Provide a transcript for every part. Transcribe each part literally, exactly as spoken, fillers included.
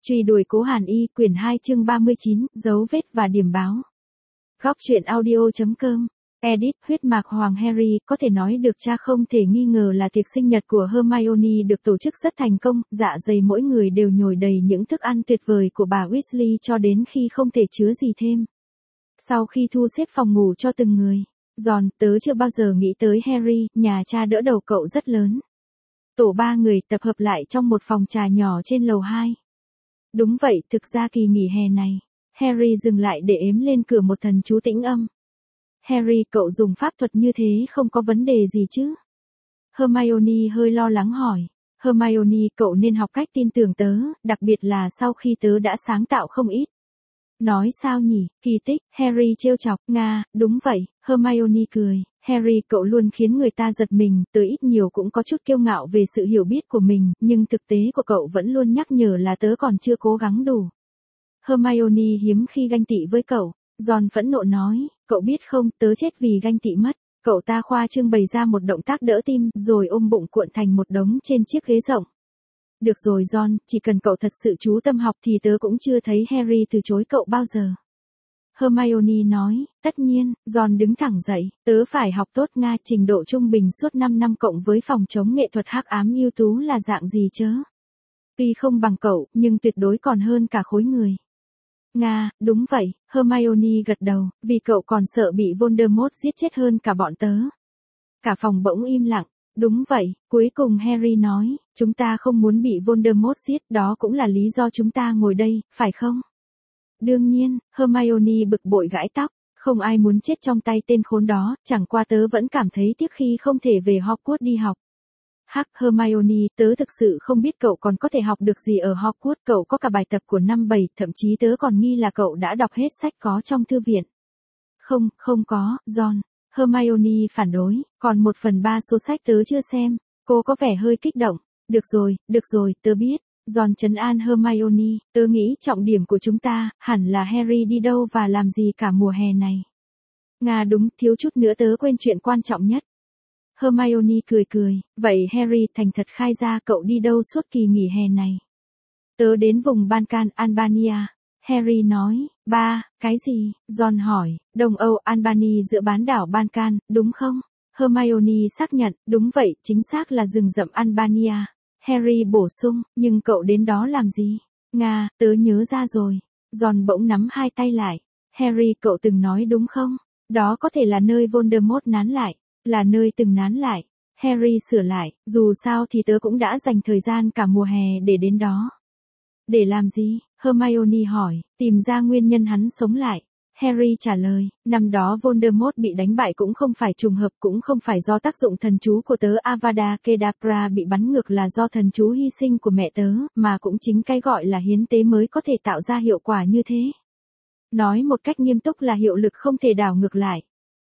Truy đuổi Cố Hàn Y, quyển hai chương ba mươi chín, dấu vết và điểm báo. Góc truyện audio.com. Edit, huyết mạch Hoàng Harry, có thể nói được cha không thể nghi ngờ là tiệc sinh nhật của Hermione được tổ chức rất thành công, dạ dày mỗi người đều nhồi đầy những thức ăn tuyệt vời của bà Weasley cho đến khi không thể chứa gì thêm. Sau khi thu xếp phòng ngủ cho từng người, Ron, tớ chưa bao giờ nghĩ tới Harry, nhà cha đỡ đầu cậu rất lớn. Tổ ba người tập hợp lại trong một phòng trà nhỏ trên lầu hai. Đúng vậy, thực ra kỳ nghỉ hè này, Harry dừng lại để ếm lên cửa một thần chú tĩnh âm. Harry, cậu dùng pháp thuật như thế không có vấn đề gì chứ? Hermione hơi lo lắng hỏi. Hermione, cậu nên học cách tin tưởng tớ, đặc biệt là sau khi tớ đã sáng tạo không ít. Nói sao nhỉ, kỳ tích, Harry trêu chọc, Nga, đúng vậy, Hermione cười. Harry, cậu luôn khiến người ta giật mình, tớ ít nhiều cũng có chút kiêu ngạo về sự hiểu biết của mình, nhưng thực tế của cậu vẫn luôn nhắc nhở là tớ còn chưa cố gắng đủ. Hermione hiếm khi ganh tị với cậu. Ron phẫn nộ nói, cậu biết không, tớ chết vì ganh tị mất. Cậu ta khoa trương bày ra một động tác đỡ tim, rồi ôm bụng cuộn thành một đống trên chiếc ghế rộng. Được rồi Ron, chỉ cần cậu thật sự chú tâm học thì tớ cũng chưa thấy Harry từ chối cậu bao giờ. Hermione nói, tất nhiên, Ron đứng thẳng dậy, tớ phải học tốt Nga, trình độ trung bình suốt năm năm cộng với phòng chống nghệ thuật hắc ám ưu tú là dạng gì chớ? Tuy không bằng cậu, nhưng tuyệt đối còn hơn cả khối người. Nga, đúng vậy, Hermione gật đầu, vì cậu còn sợ bị Voldemort giết chết hơn cả bọn tớ. Cả phòng bỗng im lặng, đúng vậy, cuối cùng Harry nói, chúng ta không muốn bị Voldemort giết, đó cũng là lý do chúng ta ngồi đây, phải không? Đương nhiên, Hermione bực bội gãi tóc, không ai muốn chết trong tay tên khốn đó, chẳng qua tớ vẫn cảm thấy tiếc khi không thể về Hogwarts đi học. Hắc, Hermione, tớ thực sự không biết cậu còn có thể học được gì ở Hogwarts, cậu có cả bài tập của năm bảy, thậm chí tớ còn nghi là cậu đã đọc hết sách có trong thư viện. Không, không có, Ron. Hermione phản đối, còn một phần ba số sách tớ chưa xem. Cô có vẻ hơi kích động. Được rồi, được rồi, tớ biết. Ron trấn an Hermione, tớ nghĩ trọng điểm của chúng ta, hẳn là Harry đi đâu và làm gì cả mùa hè này. Nga đúng, thiếu chút nữa tớ quên chuyện quan trọng nhất. Hermione cười cười, vậy Harry thành thật khai ra cậu đi đâu suốt kỳ nghỉ hè này. Tớ đến vùng Balkan, Albania. Harry nói, ba, cái gì? Ron hỏi, Đông Âu, Albania giữa bán đảo Balkan, đúng không? Hermione xác nhận, đúng vậy, chính xác là rừng rậm Albania. Harry bổ sung, nhưng cậu đến đó làm gì? Nga, tớ nhớ ra rồi. Ron bỗng nắm hai tay lại. Harry, cậu từng nói đúng không? Đó có thể là nơi Voldemort nán lại. Là nơi từng nán lại. Harry sửa lại, dù sao thì tớ cũng đã dành thời gian cả mùa hè để đến đó. Để làm gì? Hermione hỏi, tìm ra nguyên nhân hắn sống lại. Harry trả lời, năm đó Voldemort bị đánh bại cũng không phải trùng hợp, cũng không phải do tác dụng thần chú của tớ Avada Kedavra bị bắn ngược là do thần chú hy sinh của mẹ tớ, mà cũng chính cái gọi là hiến tế mới có thể tạo ra hiệu quả như thế. Nói một cách nghiêm túc là hiệu lực không thể đảo ngược lại.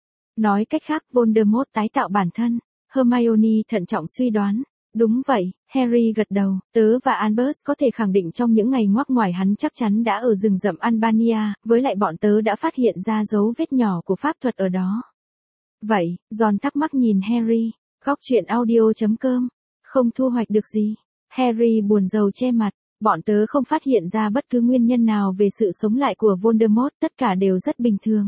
Nói cách khác, Voldemort tái tạo bản thân. Hermione thận trọng suy đoán. Đúng vậy, Harry gật đầu, tớ và Albus có thể khẳng định trong những ngày ngoắc ngoài hắn chắc chắn đã ở rừng rậm Albania, với lại bọn tớ đã phát hiện ra dấu vết nhỏ của pháp thuật ở đó. Vậy, Ron thắc mắc nhìn Harry, góc truyện audio.com, không thu hoạch được gì. Harry buồn rầu che mặt, bọn tớ không phát hiện ra bất cứ nguyên nhân nào về sự sống lại của Voldemort, tất cả đều rất bình thường.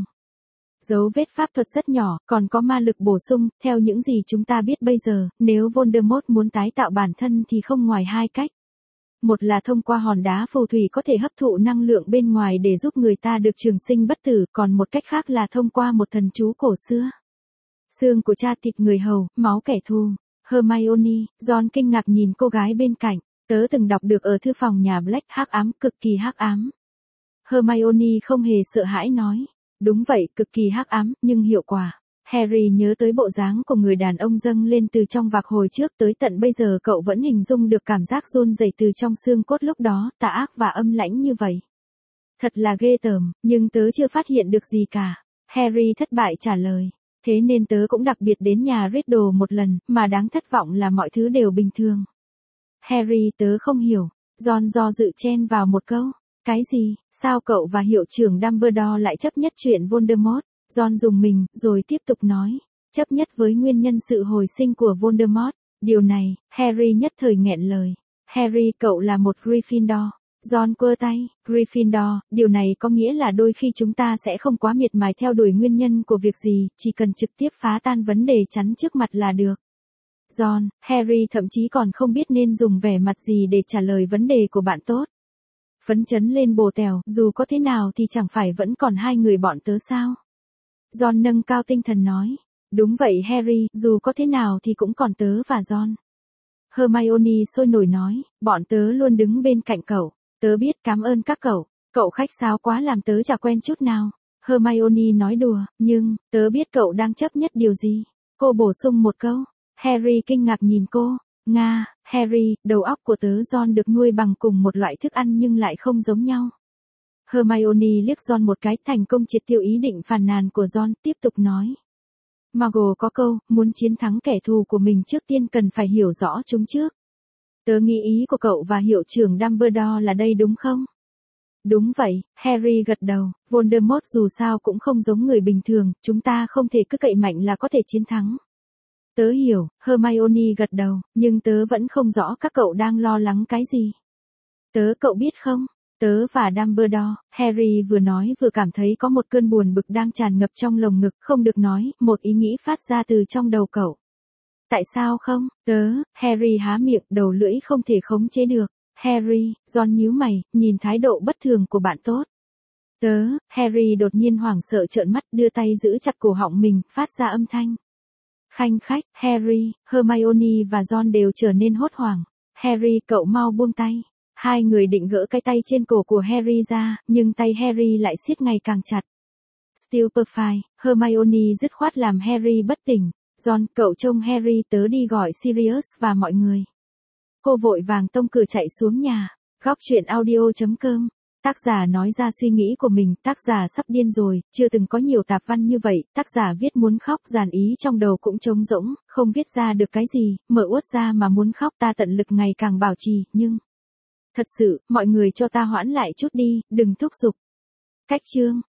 Dấu vết pháp thuật rất nhỏ, còn có ma lực bổ sung, theo những gì chúng ta biết bây giờ, nếu Voldemort muốn tái tạo bản thân thì không ngoài hai cách. Một là thông qua hòn đá phù thủy có thể hấp thụ năng lượng bên ngoài để giúp người ta được trường sinh bất tử, còn một cách khác là thông qua một thần chú cổ xưa. Xương của cha, thịt người hầu, máu kẻ thù. Hermione, Ron kinh ngạc nhìn cô gái bên cạnh, tớ từng đọc được ở thư phòng nhà Black, hắc ám, cực kỳ hắc ám. Hermione không hề sợ hãi nói. Đúng vậy, cực kỳ hắc ám, nhưng hiệu quả. Harry nhớ tới bộ dáng của người đàn ông dâng lên từ trong vạc hồi trước, tới tận bây giờ cậu vẫn hình dung được cảm giác run rẩy từ trong xương cốt lúc đó, tà ác và âm lãnh như vậy. Thật là ghê tởm, nhưng tớ chưa phát hiện được gì cả. Harry thất bại trả lời. Thế nên tớ cũng đặc biệt đến nhà Riddle một lần, mà đáng thất vọng là mọi thứ đều bình thường. Harry, tớ không hiểu. Ron do dự chen vào một câu. Cái gì, sao cậu và hiệu trưởng Dumbledore lại chấp nhất chuyện Voldemort? Ron dùng mình, rồi tiếp tục nói. Chấp nhất với nguyên nhân sự hồi sinh của Voldemort. Điều này, Harry nhất thời nghẹn lời. Harry, cậu là một Gryffindor. Ron quơ tay, Gryffindor, điều này có nghĩa là đôi khi chúng ta sẽ không quá miệt mài theo đuổi nguyên nhân của việc gì, chỉ cần trực tiếp phá tan vấn đề chắn trước mặt là được. Ron, Harry thậm chí còn không biết nên dùng vẻ mặt gì để trả lời vấn đề của bạn tốt. Phấn chấn lên bồ tèo, dù có thế nào thì chẳng phải vẫn còn hai người bọn tớ sao? Ron nâng cao tinh thần nói. Đúng vậy Harry, dù có thế nào thì cũng còn tớ và Ron. Hermione sôi nổi nói, bọn tớ luôn đứng bên cạnh cậu. Tớ biết, cảm ơn các cậu. Cậu khách sáo quá làm tớ chả quen chút nào. Hermione nói đùa, nhưng, tớ biết cậu đang chấp nhất điều gì. Cô bổ sung một câu. Harry kinh ngạc nhìn cô. Nga, Harry, đầu óc của tớ Ron được nuôi bằng cùng một loại thức ăn nhưng lại không giống nhau. Hermione liếc Ron một cái, thành công triệt tiêu ý định phàn nàn của Ron, tiếp tục nói. Muggle có câu, muốn chiến thắng kẻ thù của mình trước tiên cần phải hiểu rõ chúng trước. Tớ nghĩ ý của cậu và hiệu trưởng Dumbledore là đây đúng không? Đúng vậy, Harry gật đầu, Voldemort dù sao cũng không giống người bình thường, chúng ta không thể cứ cậy mạnh là có thể chiến thắng. Tớ hiểu, Hermione gật đầu, nhưng tớ vẫn không rõ các cậu đang lo lắng cái gì. Tớ cậu biết không? Tớ và Dumbledore, Harry vừa nói vừa cảm thấy có một cơn buồn bực đang tràn ngập trong lồng ngực, không được nói, một ý nghĩ phát ra từ trong đầu cậu. Tại sao không? Tớ, Harry há miệng, đầu lưỡi không thể khống chế được. Harry, Ron nhíu mày, nhìn thái độ bất thường của bạn tốt. Tớ, Harry đột nhiên hoảng sợ trợn mắt, đưa tay giữ chặt cổ họng mình, phát ra âm thanh. Khanh khách, Harry, Hermione và Ron đều trở nên hốt hoảng. Harry, cậu mau buông tay. Hai người định gỡ cái tay trên cổ của Harry ra, nhưng tay Harry lại siết ngày càng chặt. Stupefy, Hermione dứt khoát làm Harry bất tỉnh. Ron, cậu trông Harry, tớ đi gọi Sirius và mọi người. Cô vội vàng tông cửa chạy xuống nhà. Góc truyện audio chấm com. Tác giả nói ra suy nghĩ của mình, tác giả sắp điên rồi, chưa từng có nhiều tạp văn như vậy, tác giả viết muốn khóc, dàn ý trong đầu cũng trống rỗng, không viết ra được cái gì, mở uất ra mà muốn khóc, ta tận lực ngày càng bảo trì, nhưng... Thật sự, mọi người cho ta hoãn lại chút đi, đừng thúc giục. Cách chương.